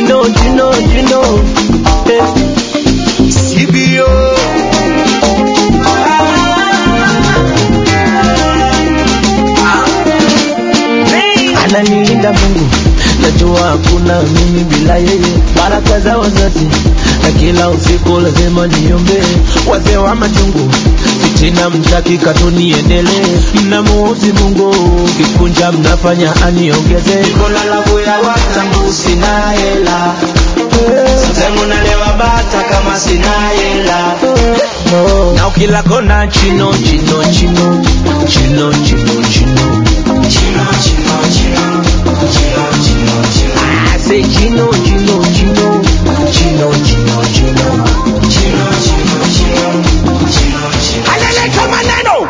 CBO ananilinda Mungu, najua hakuna mimi bila yeye. Baraka za wazazi na kila usiku lazima niombe. Wazee wa majungu fitina mtaki katuniendelee. Mnamuuzi Mungu kikunja mnafanya aniongeze. Nikola lagu ya watangu sina hela, Sotemu nalewa bata kama sina hela. Na ukila kona chino chino chino chino chino chino I say chino chino chino chino chino chino analeta maneno.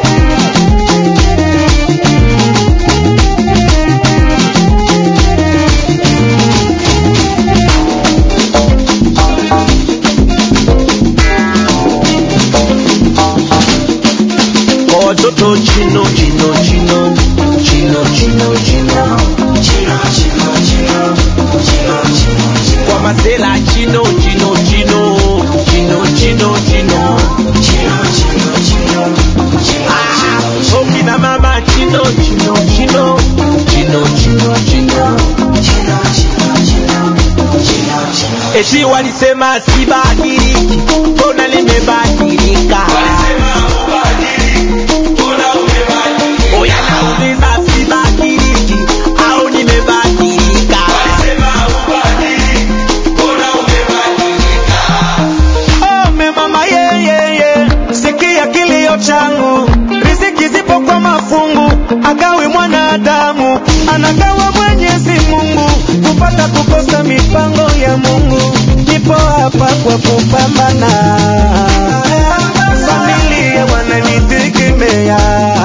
Watoto chino chino chino chino chino chino kwa masela chino chino chino chino chino okina mama chino chino chino chino eti walisema sibadiliki, mbona nimebadilika? Riziki zipo kwa mafungu, agawi mwanadamu, anagawa Mwenyezi Mungu. Kupata kukosa mipango ya Mungu, nipo hapa kwa kupambana. Familia wananitegemea,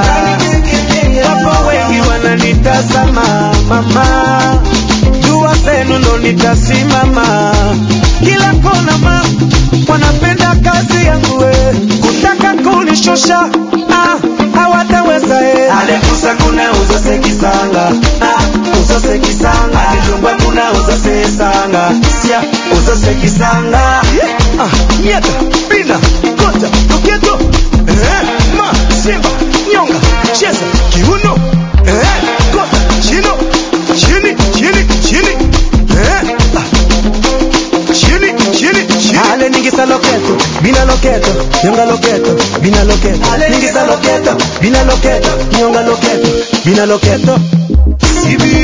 wapo wengi wananitazama. Mama, dua zenu ndo nitasimama. Kila kona wanapenda kazi yangu, kutaka kunishosha hawataweza. Alekusa kuna uza sekisanga, uza sekisanga. Alejumba kuna uza sekisanga, sia uza sekisanga. Nyeta, bina, kota, tuketo, ma, simba, nyonga, cheza, kiuno, kota, chino, chini, chini, chini, chini. Ale ningisa loketo, bina loketo, nyonga loketo, bina loketo. Ale ningisa loketo, bina loketo, nyonga loketo, bina loketo. CBO